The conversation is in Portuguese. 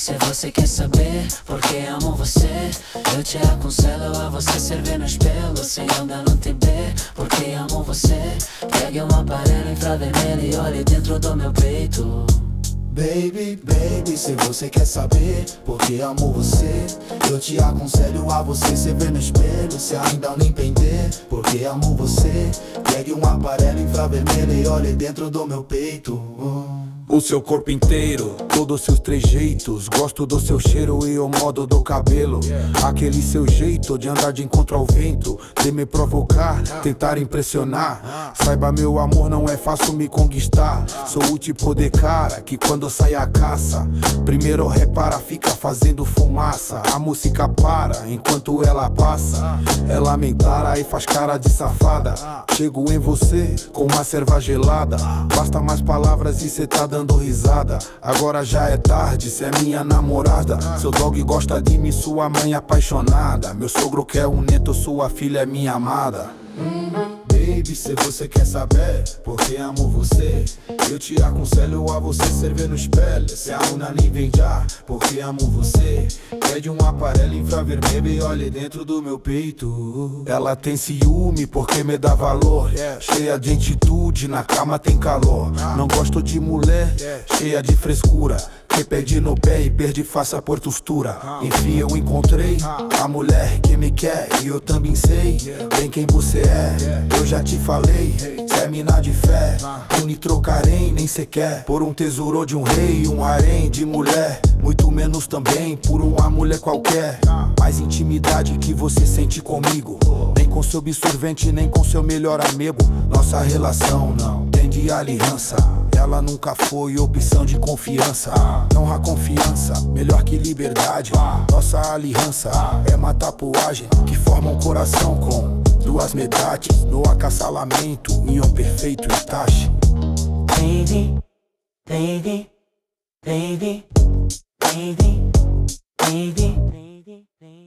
se você quer saber porque amo você, eu te aconselho a você servir no espelho sem andar no TB, porque amo você. Pegue um aparelho infravermelho e olhe dentro do meu peito. Baby, baby, se você quer saber porque amo você, eu te aconselho a você se ver no espelho, se ainda não entender porque amo você. Pegue um aparelho infravermelho e olhe dentro do meu peito. O seu corpo inteiro, todos os seus trejeitos. Gosto do seu cheiro e o modo do cabelo. Aquele seu jeito de andar de encontro ao vento, de me provocar, tentar impressionar. Saiba, meu amor, não é fácil me conquistar. Sou o tipo de cara que quando sai a caça, primeiro repara, fica fazendo fumaça. A música para enquanto ela passa. Ela me encara e faz cara de safada. Chego em você com uma cerveja gelada. Basta mais palavras e cê tá dando risada. Agora já é tarde, cê é minha namorada. Seu dog gosta de mim, sua mãe apaixonada. Meu sogro quer um neto, sua filha é minha amada. Baby, se você quer saber porque amo você, eu te aconselho a você servir no espelho, se a una nem vem já, porque amo você. Pede um aparelho infravermelho e olhe dentro do meu peito. Ela tem ciúme porque me dá valor, cheia de atitude, na cama tem calor. Não gosto de mulher cheia de frescura, que pede no pé e perde face a postura. Enfim, eu encontrei a mulher que me quer e eu também sei bem quem você é. Eu já te falei, cê é mina de fé. Eu nem trocarei, nem sequer por um tesouro de um rei, um harém de mulher. Muito menos também por uma mulher qualquer. Mais intimidade que você sente comigo, nem com seu absorvente, nem com seu melhor amigo. Nossa relação não tem de aliança, ela nunca foi opção de confiança. Não há confiança, melhor que liberdade. Nossa aliança é uma tatuagem que forma um coração com duas metades, no acasalamento e um perfeito encaixe. Baby, baby, baby, baby, baby, baby.